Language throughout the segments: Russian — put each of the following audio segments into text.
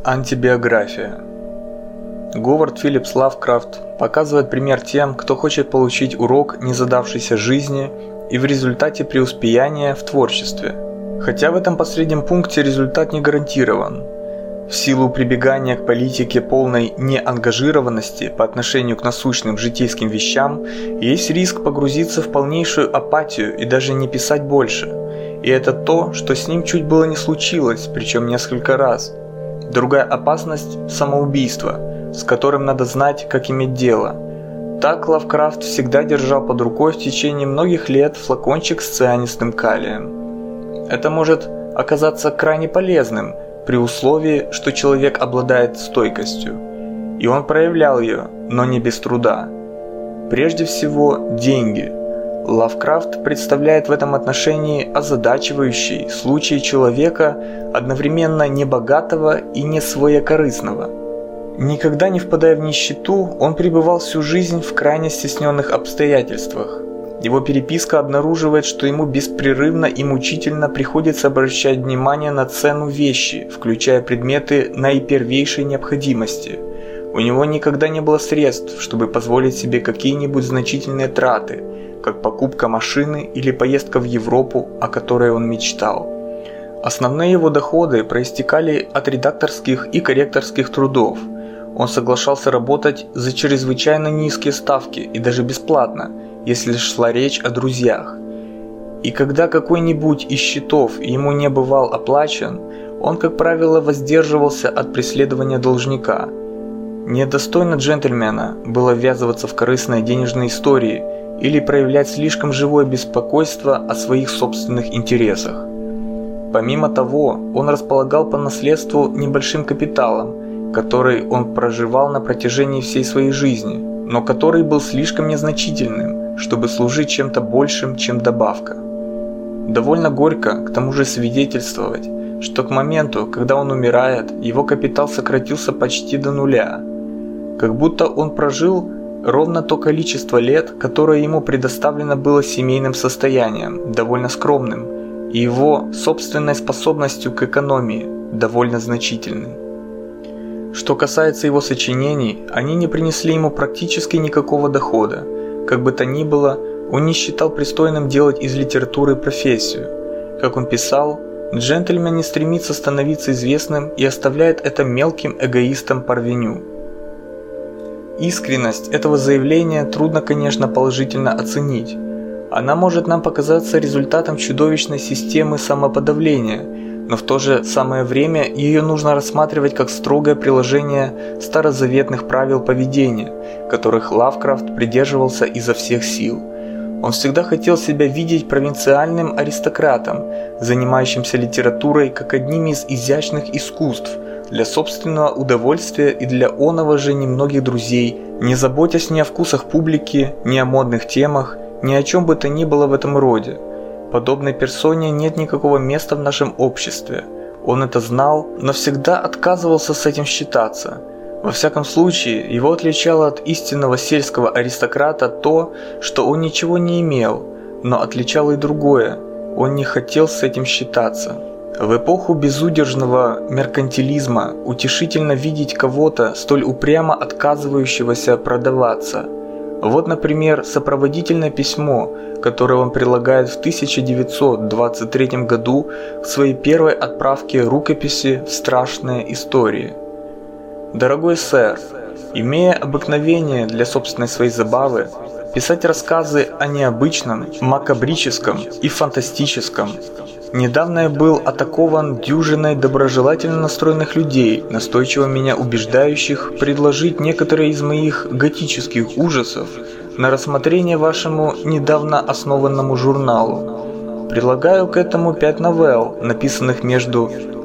Антибиография. Говард Филлипс Лавкрафт показывает пример тем, кто хочет получить урок незадавшейся жизни и в результате преуспеяния в творчестве. Хотя в этом последнем пункте результат не гарантирован. В силу прибегания к политике полной неангажированности по отношению к насущным житейским вещам, есть риск погрузиться в полнейшую апатию и даже не писать больше. И это то, что с ним чуть было не случилось, причем несколько раз. Другая опасность – самоубийство, с которым надо знать, как иметь дело. Так Лавкрафт всегда держал под рукой в течение многих лет флакончик с цианистым калием. Это может оказаться крайне полезным, при условии, что человек обладает стойкостью. И он проявлял ее, но не без труда. Прежде всего, деньги. Лавкрафт представляет в этом отношении озадачивающий случай человека, одновременно небогатого и не своекорыстного. Никогда не впадая в нищету, он пребывал всю жизнь в крайне стесненных обстоятельствах. Его переписка обнаруживает, что ему беспрерывно и мучительно приходится обращать внимание на цену вещи, включая предметы наипервейшей необходимости. У него никогда не было средств, чтобы позволить себе какие-нибудь значительные траты, как покупка машины или поездка в Европу, о которой он мечтал. Основные его доходы проистекали от редакторских и корректорских трудов. Он соглашался работать за чрезвычайно низкие ставки и даже бесплатно, если шла речь о друзьях. И когда какой-нибудь из счетов ему не бывал оплачен, он, как правило, воздерживался от преследования должника. Недостойно джентльмена было ввязываться в корыстные денежные истории или проявлять слишком живое беспокойство о своих собственных интересах. Помимо того, он располагал по наследству небольшим капиталом, который он проживал на протяжении всей своей жизни, но который был слишком незначительным, чтобы служить чем-то большим, чем добавка. Довольно горько к тому же свидетельствовать, что к моменту, когда он умирает, его капитал сократился почти до нуля. Как будто он прожил ровно то количество лет, которое ему предоставлено было семейным состоянием, довольно скромным, и его собственной способностью к экономии, довольно значительной. Что касается его сочинений, они не принесли ему практически никакого дохода. Как бы то ни было, он не считал пристойным делать из литературы профессию. Как он писал, джентльмен не стремится становиться известным и оставляет это мелким эгоистам-парвеню. Искренность этого заявления трудно, конечно, положительно оценить. Она может нам показаться результатом чудовищной системы самоподавления, но в то же самое время ее нужно рассматривать как строгое приложение старозаветных правил поведения, которых Лавкрафт придерживался изо всех сил. Он всегда хотел себя видеть провинциальным аристократом, занимающимся литературой как одним из изящных искусств, для собственного удовольствия и для оного же немногих друзей, не заботясь ни о вкусах публики, ни о модных темах, ни о чем бы то ни было в этом роде. Подобной персоне нет никакого места в нашем обществе. Он это знал, но всегда отказывался с этим считаться. Во всяком случае, его отличало от истинного сельского аристократа то, что он ничего не имел, но отличало и другое – он не хотел с этим считаться. В эпоху безудержного меркантилизма утешительно видеть кого-то, столь упрямо отказывающегося продаваться. Вот, например, сопроводительное письмо, которое он прилагает в 1923 году к своей первой отправке рукописи в «Страшные истории». «Дорогой сэр, имея обыкновение для собственной своей забавы писать рассказы о необычном, макабрическом и фантастическом, недавно я был атакован дюжиной доброжелательно настроенных людей, настойчиво меня убеждающих предложить некоторые из моих готических ужасов на рассмотрение вашему недавно основанному журналу. Прилагаю к этому 5 новелл, написанных между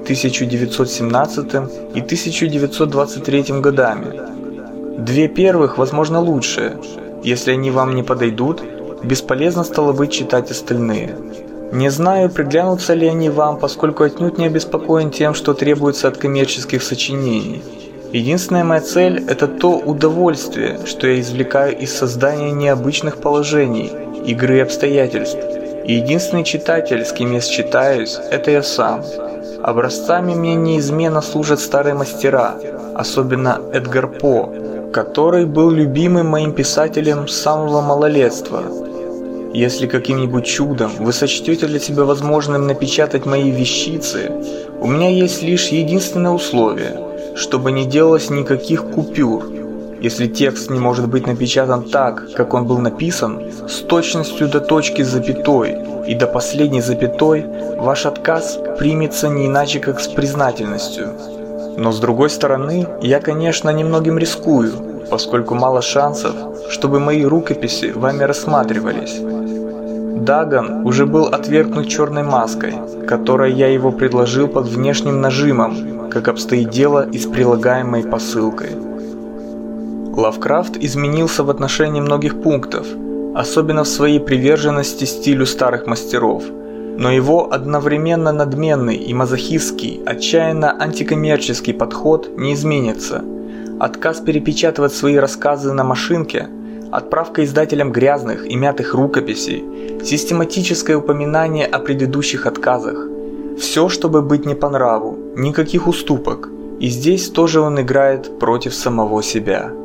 1917 и 1923 годами. 2 первых, возможно, лучшие. Если они вам не подойдут, бесполезно стало быть читать остальные. Не знаю, приглянутся ли они вам, поскольку отнюдь не обеспокоен тем, что требуется от коммерческих сочинений. Единственная моя цель – это то удовольствие, что я извлекаю из создания необычных положений, игры обстоятельств. И единственный читатель, с кем я считаюсь, это я сам. Образцами мне неизменно служат старые мастера, особенно Эдгар По, который был любимым моим писателем с самого малолетства. Если каким-нибудь чудом вы сочтете для себя возможным напечатать мои вещицы, у меня есть лишь единственное условие, чтобы не делалось никаких купюр. Если текст не может быть напечатан так, как он был написан, с точностью до точки с запятой и до последней запятой, ваш отказ примется не иначе, как с признательностью. Но с другой стороны, я, конечно, немногим рискую, поскольку мало шансов, чтобы мои рукописи вами рассматривались. Даган уже был отвергнут черной маской, которой я его предложил под внешним нажимом, как обстоит дело и с прилагаемой посылкой. Лавкрафт изменился в отношении многих пунктов, особенно в своей приверженности стилю старых мастеров, но его одновременно надменный и мазохистский, отчаянно антикоммерческий подход не изменится. Отказ перепечатывать свои рассказы на машинке, отправка издателям грязных и мятых рукописей, систематическое упоминание о предыдущих отказах. Все, чтобы быть не по нраву, никаких уступок. И здесь тоже он играет против самого себя.